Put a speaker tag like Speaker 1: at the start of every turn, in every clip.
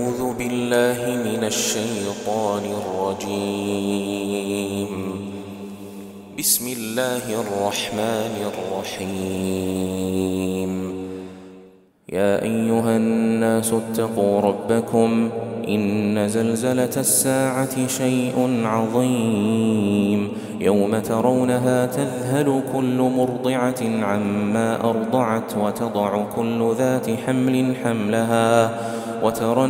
Speaker 1: أعوذ بالله من الشيطان الرجيم. بسم الله الرحمن الرحيم. يا أيها الناس اتقوا ربكم إن زلزلة الساعة شيء عظيم يوم ترونها تذهل كل مرضعة عما أرضعت وتضع كل ذات حمل حملها وترى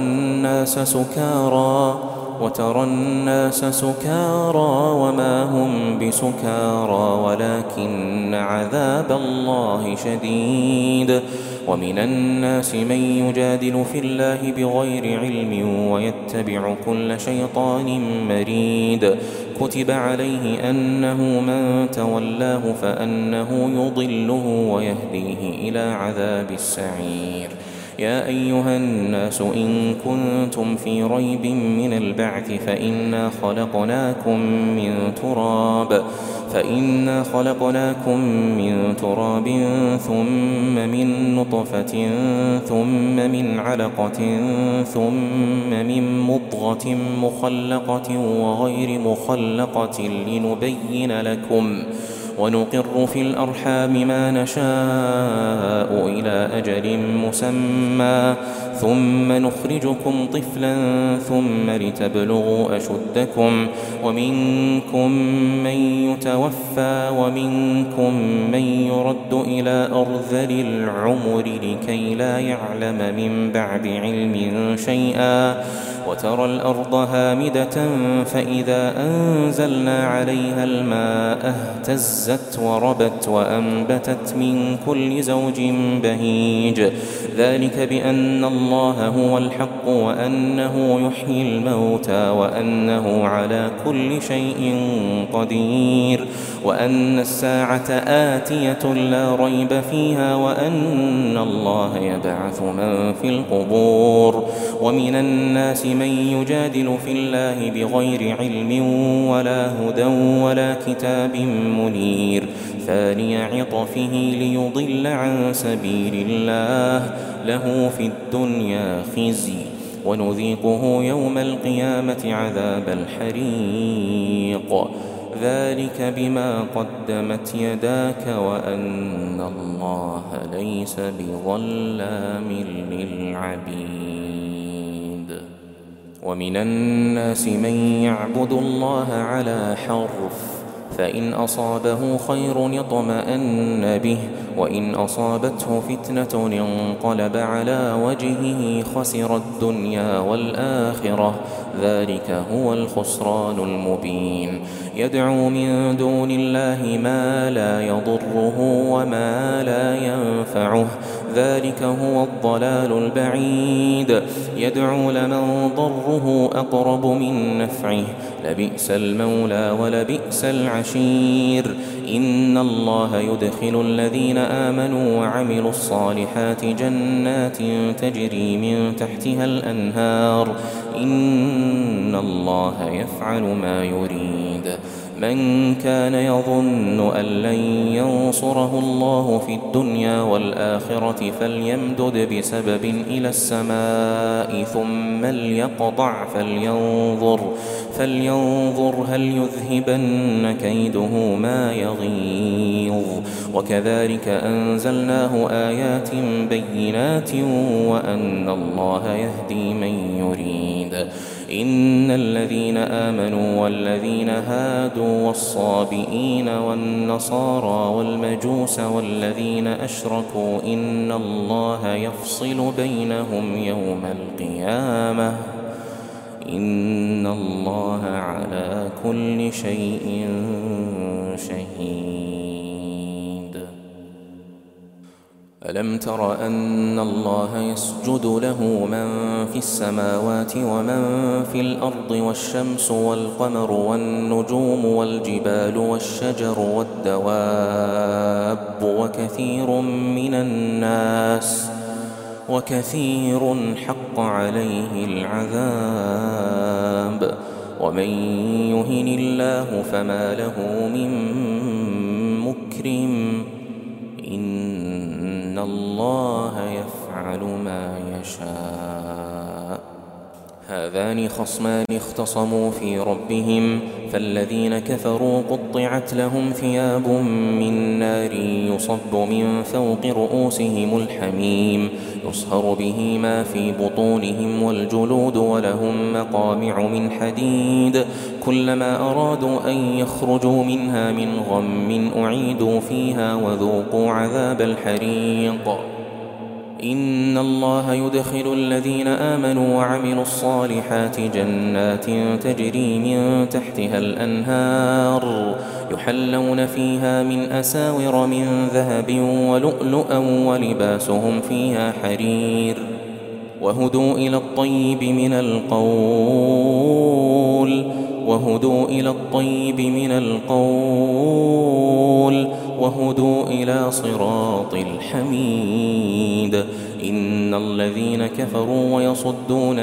Speaker 1: الناس سكارى وما هم بسكارى ولكن عذاب الله شديد. ومن الناس من يجادل في الله بغير علم ويتبع كل شيطان مريد. كتب عليه أنه من تولاه فأنه يضله ويهديه إلى عذاب السعير. يا أيها الناس إن كنتم في ريب من البعث فإنا خلقناكم من تراب ثم من نطفة ثم من علقة ثم من مضغة مخلقة وغير مخلقة لنبين لكم ونقر في الأرحام ما نشاء إلى أجل مسمى ثم نخرجكم طفلا ثم لتبلغوا أشدكم ومنكم من يتوفى ومنكم من يرد إلى أرذل العمر لكي لا يعلم من بعد علم شيئا. وترى الأرض هامدة فإذا أنزلنا عليها الماء اهتزت وربت وأنبتت من كل زوج بهيج. ذلك بأن الله هو الحق وأنه يحيي الموتى وأنه على كل شيء قدير وأن الساعة آتية لا ريب فيها وأن الله يبعث من في القبور. ومن الناس من يجادل في الله بغير علم ولا هدى ولا كتاب منير ثاني عطفه ليضل عن سبيل الله له في الدنيا خزي ونذيقه يوم القيامة عذاب الحريق. ذلك بما قدمت يداك وأن الله ليس بظلام للعبيد. ومن الناس من يعبد الله على حرف فإن أصابه خير اطمأن به وإن أصابته فتنة انقلب على وجهه خسر الدنيا والآخرة ذلك هو الخسران المبين. يدعو من دون الله ما لا يضره وما لا ينفعه ذلك هو الضلال البعيد. يدعو لمن ضره أقرب من نفعه لبئس المولى ولبئس العشير. إن الله يدخل الذين آمنوا وعملوا الصالحات جنات تجري من تحتها الأنهار إن الله يفعل ما يريد. من كان يظن أن لن ينصره الله في الدنيا والآخرة فليمدد بسبب إلى السماء ثم ليقطع فلينظر هل يذهبن كيده ما يغيظ. وكذلك أنزلناه آيات بينات وأن الله يهدي من يريد. إن الذين آمنوا والذين هادوا والصابئين والنصارى والمجوس والذين أشركوا إن الله يفصل بينهم يوم القيامة إن الله على كل شيء شهيد. ألم تر أن الله يسجد له من في السماوات ومن في الأرض والشمس والقمر والنجوم والجبال والشجر والدواب وكثير حق عليه العذاب. ومن يهن الله فما له من مكرم إن الله يفعل ما يشاء. هذان خصمان اختصموا في ربهم فالذين كفروا قطعت لهم ثياب من نار يصب من فوق رؤوسهم الحميم يصهر به ما في بطونهم والجلود ولهم مقامع من حديد كلما أرادوا أن يخرجوا منها من غم أعيدوا فيها وذوقوا عذاب الحريق. إن الله يدخل الذين آمنوا وعملوا الصالحات جنات تجري من تحتها الأنهار يحلون فيها من أساور من ذهب ولؤلؤا ولباسهم فيها حرير وهدوا إلى الطيب من القول وهدوا إلى صراط الحميد. إن الذين كفروا ويصدون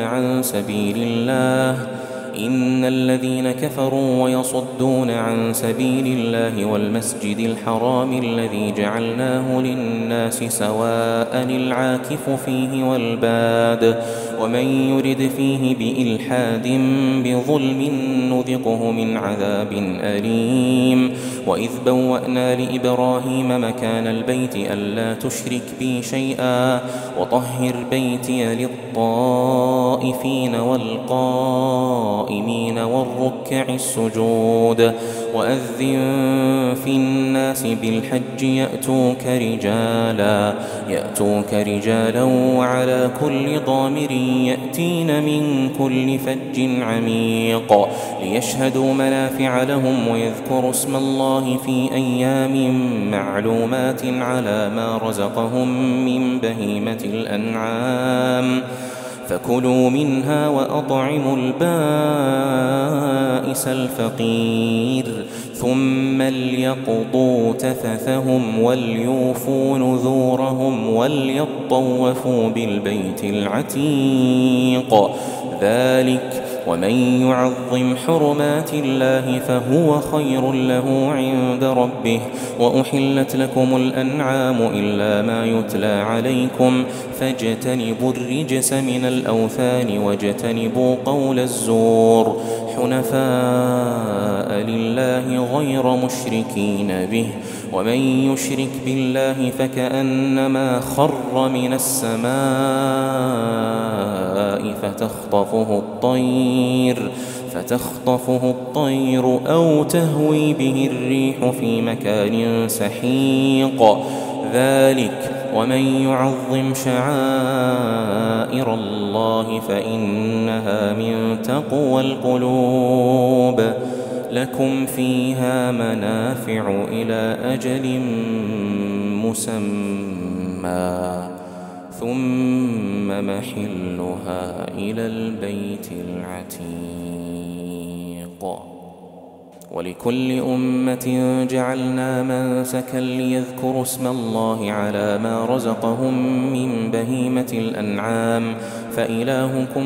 Speaker 1: عن سبيل الله والمسجد الحرام الذي جعلناه للناس سواء العاكف فيه والباد ومن يرد فيه بإلحاد بظلم نذقه من عذاب أليم. وإذ بوأنا لإبراهيم مكان البيت ألا تشرك بي شيئا وطهر بيتي للطائفين والقائمين والركع السجود وأذن في الناس بالحج يأتوك رجالا وعلى كل ضامر يأتين من كل فج عميق ليشهدوا منافع لهم ويذكروا اسم الله في أيام معلومات على ما رزقهم من بهيمة الأنعام فكلوا منها وأطعموا البائس الفقير ثم ليقضوا تفثهم وليوفوا نذورهم وليطوفوا بالبيت العتيق ذلك ومن يعظم حرمات الله فهو خير له عند ربه. وأحلت لكم الأنعام إلا ما يتلى عليكم فاجتنبوا الرجس من الأوثان واجتنبوا قول الزور حنفاء لله غير مشركين به ومن يشرك بالله فكأنما خر من السماء فتخطفه الطير أو تهوي به الريح في مكان سحيق ذلك ومن يعظم شعائر الله فإنها من تقوى القلوب. لكم فيها منافع إلى أجل مسمى ثم محلها إلى البيت العتيق. ولكل أمة جعلنا منسكا ليذكروا اسم الله على ما رزقهم من بهيمة الأنعام فإلهكم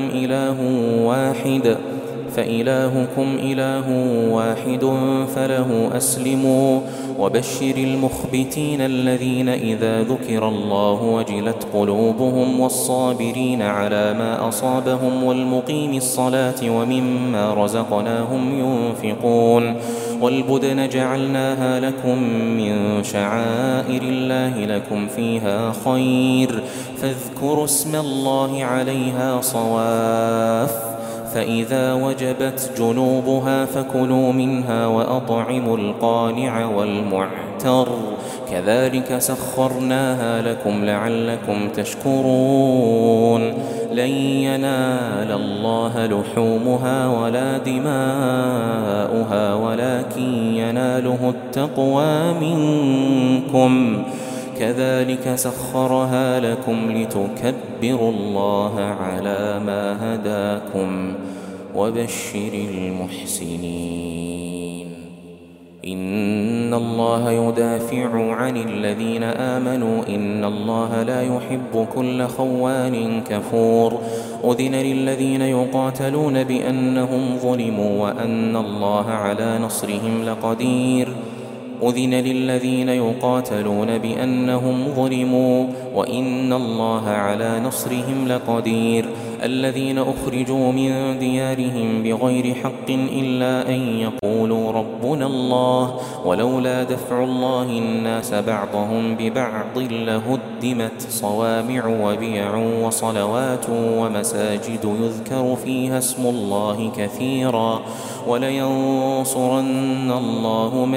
Speaker 1: إله واحد فله أسلموا. وبشر المخبتين الذين إذا ذكر الله وجلت قلوبهم والصابرين على ما أصابهم والمقيم الصلاة ومما رزقناهم ينفقون. والبدن جعلناها لكم من شعائر الله لكم فيها خير فاذكروا اسم الله عليها صواف فإذا وجبت جنوبها فكلوا منها وأطعموا القانع والمعتر كذلك سخرناها لكم لعلكم تشكرون. لن ينال الله لحومها ولا دماؤها ولكن يناله التقوى منكم كذلك سخرها لكم لتكبروا الله على ما هداكم وبشر المحسنين. إن الله يدافع عن الذين آمنوا إن الله لا يحب كل خوان كفور. أذن للذين يقاتلون بأنهم ظلموا وأن الله على نصرهم لقدير. أذن للذين يقاتلون بأنهم ظلموا وإن الله على نصرهم لقدير. الذين أخرجوا من ديارهم بغير حق إلا أن يقولوا ربنا الله ولولا دفع الله الناس بعضهم ببعض لهدمت صوامع وبيع وصلوات ومساجد يذكر فيها اسم الله كثيرا ولينصرن الله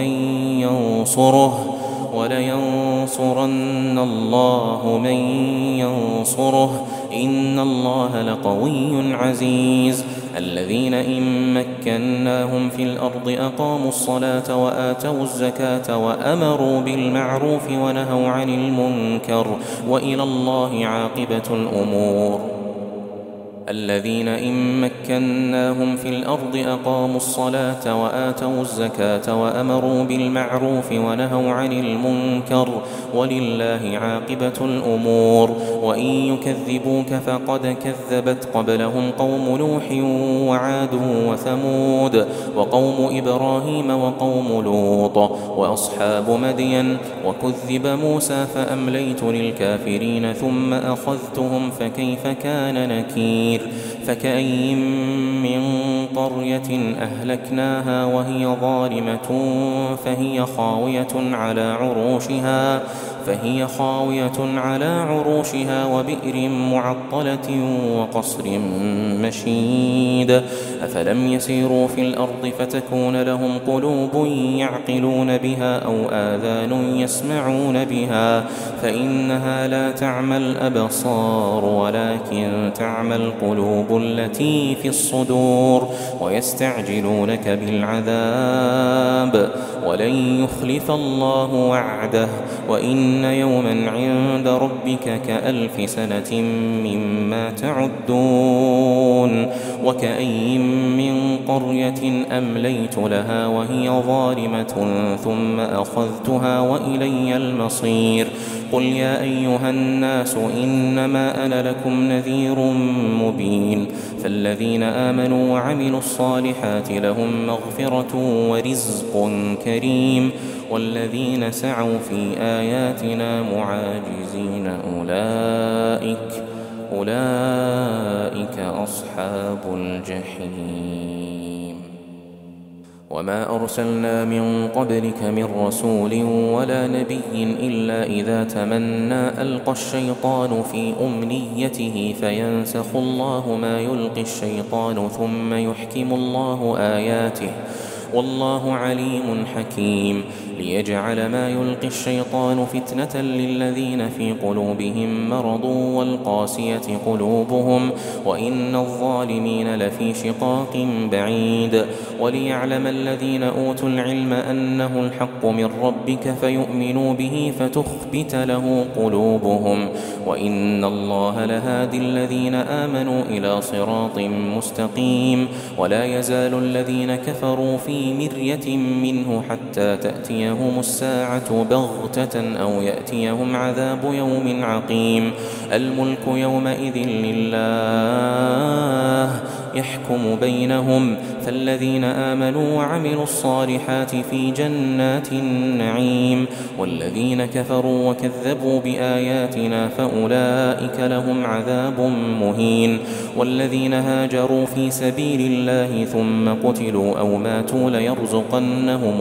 Speaker 1: من ينصره إن الله لقوي عزيز الذين إن مكناهم في الأرض أقاموا الصلاة وآتوا الزكاة وأمروا بالمعروف ونهوا عن المنكر وإلى الله عاقبة الأمور الذين إن مكناهم في الأرض أقاموا الصلاة وآتوا الزكاة وأمروا بالمعروف ونهوا عن المنكر ولله عاقبة الأمور وإن يكذبوك فقد كذبت قبلهم قوم نوح وعاد وثمود وقوم إبراهيم وقوم لوط وأصحاب مدين وكذب موسى فأمليت للكافرين ثم أخذتهم فكيف كان نكير فكأي من قرية أهلكناها وهي ظالمة فهي خاوية على عروشها وبئر معطلة وقصر مشيد أفلم يسيروا في الأرض فتكون لهم قلوب يعقلون بها أو آذان يسمعون بها فإنها لا تعمى الأبصار ولكن تعمى القلوب التي في الصدور ويستعجلونك بالعذاب ولن يخلف الله وعده وإن يوما عند ربك كألف سنة مما تعدون وكأي من قرية أمليت لها وهي ظالمة ثم أخذتها وإلي المصير قل يا أيها الناس إنما أنا لكم نذير مبين فالذين آمنوا وعملوا الصالحات لهم مغفرة ورزق كريم والذين سعوا في آياتنا معاجزين أولئك أصحاب الجحيم وما أرسلنا من قبلك من رسول ولا نبي إلا إذا تمنى ألقى الشيطان في أمنيته فينسخ الله ما يلقي الشيطان ثم يحكم الله آياته والله عليم حكيم ليجعل ما يلقي الشيطان فتنة للذين في قلوبهم مرض والقاسية قلوبهم وإن الظالمين لفي شقاق بعيد وليعلم الذين أوتوا العلم أنه الحق من ربك فيؤمنوا به فتخبت له قلوبهم وإن الله لهادي الذين آمنوا إلى صراط مستقيم ولا يزال الذين كفروا في مرية منه حتى تأتيهم الساعة بغتة أو يأتيهم عذاب يوم عقيم الملك يومئذ لله يحكم بينهم فالذين آمنوا وعملوا الصالحات في جنات النعيم والذين كفروا وكذبوا بآياتنا فأولئك لهم عذاب مهين والذين هاجروا في سبيل الله ثم قتلوا أو ماتوا ليرزقنهم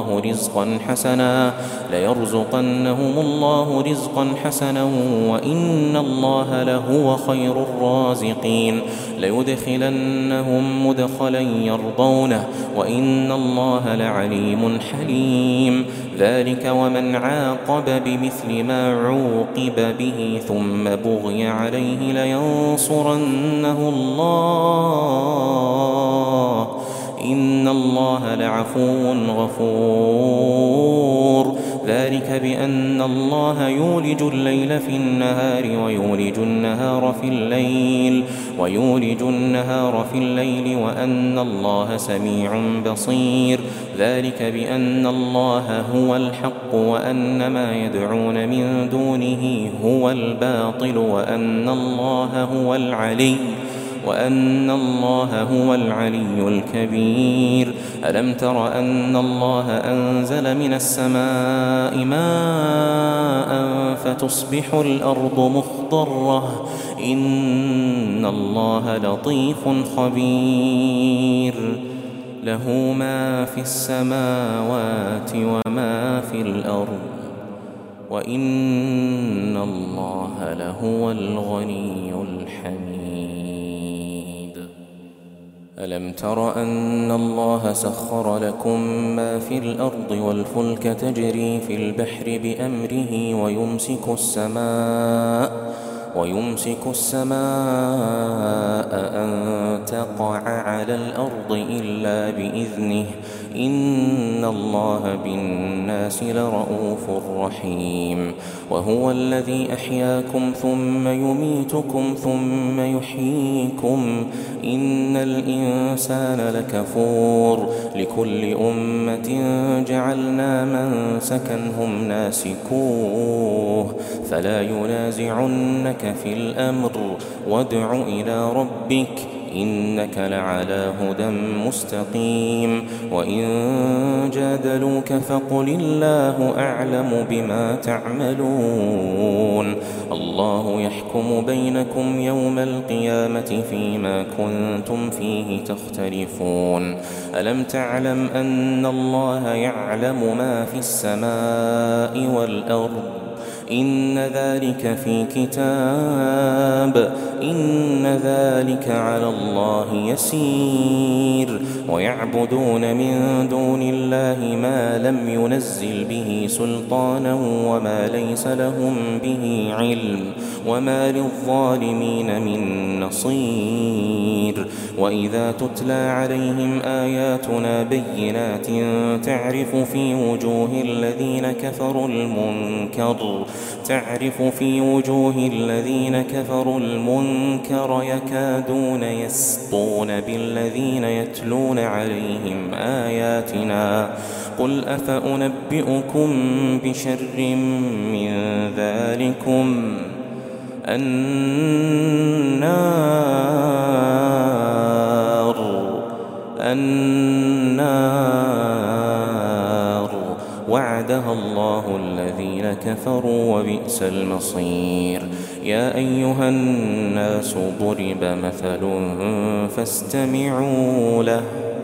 Speaker 1: الله رزقا حسنا وإن الله لهو خير الرازقين ليدخلنهم مدخلا يرضونه وإن الله لعليم حليم ذلك ومن عاقب بمثل ما عوقب به ثم بغي عليه لينصرنه الله إن الله لعفو غفور ذلك بأن الله يولج الليل في النهار ويولج النهار في الليل وأن الله سميع بصير ذلك بأن الله هو الحق وأن ما يدعون من دونه هو الباطل وأن الله هو العلي الكبير ألم تر أن الله أنزل من السماء ماء فتصبح الأرض مخضرة إن إن الله لطيف خبير له ما في السماوات وما في الأرض وإن الله لهو الغني الحميد. ألم تر أن الله سخر لكم ما في الأرض والفلك تجري في البحر بأمره ويمسك السماء أن تقع على الأرض إلا بإذنه إن الله بالناس لرءوف رحيم. وهو الذي أحياكم ثم يميتكم ثم يحييكم إن الإنسان لكفور. لكل أمة جعلنا منسكا هم ناسكوه فلا ينازعنك في الأمر وادع إلى ربك إنك لعلى هدى مستقيم. وإن جادلوك فقل الله أعلم بما تعملون. الله يحكم بينكم يوم القيامة فيما كنتم فيه تختلفون. ألم تعلم أن الله يعلم ما في السماء والأرض إن ذلك في كتاب إن ذلك على الله يسير. ويعبدون من دون الله ما لم ينزل به سلطانا وما ليس لهم به علم وما للظالمين من نصير. وإذا تتلى عليهم آياتنا بينات تعرف في وجوه الذين كفروا المنكر يكادون يسطون بالذين يتلون عليهم آياتنا. قل أفأنبئكم بشر من ذلكم النار وعدها الله الذين كفروا وبئس المصير. يا أيها الناس ضرب مثل فاستمعوا له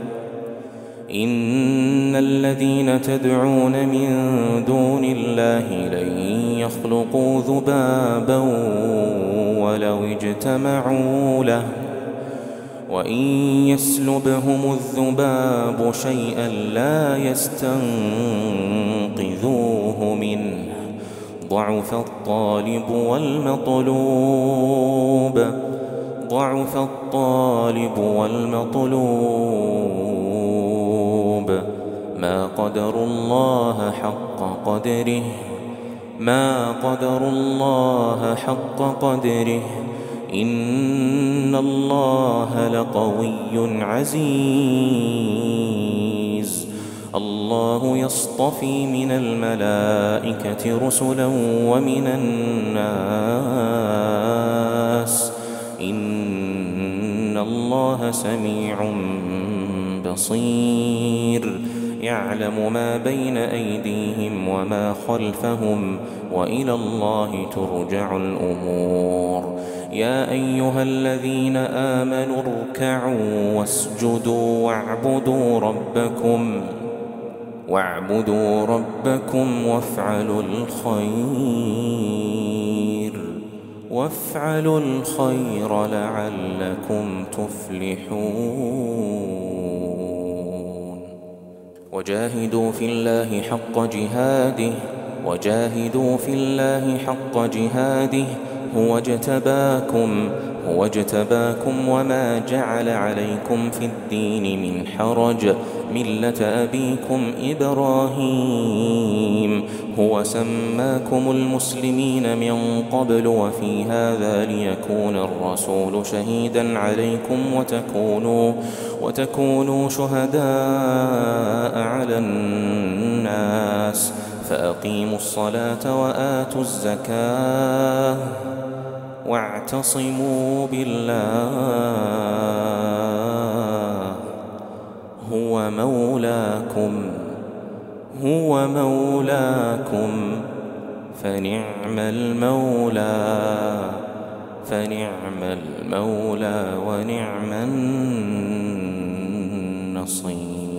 Speaker 1: إن الذين تدعون من دون الله لن يخلقوا ذبابا ولو اجتمعوا له وإن يسلبهم الذباب شيئا لا يستنقذوه منه ضعف الطالب والمطلوب ما قدروا الله حق قدره إن الله لقوي عزيز. الله يصطفي من الملائكة رسلا ومن الناس إن الله سميع بصير. يعلم ما بين أيديهم وما خلفهم وإلى الله ترجع الأمور. يا أيها الذين آمنوا اركعوا واسجدوا واعبدوا ربكم وافعلوا الخير لعلكم تفلحون. وجاهدوا في الله حق جهاده هو اجتباكم وما جعل عليكم في الدين من حرج ملة أبيكم إبراهيم هو سماكم المسلمين من قبل وفي هذا ليكون الرسول شهيدا عليكم وتكونوا شهداء على الناس فأقيموا الصلاة وآتوا الزكاة واعتصموا بالله هو مولاكم فنعم المولى المولى ونعم النصير.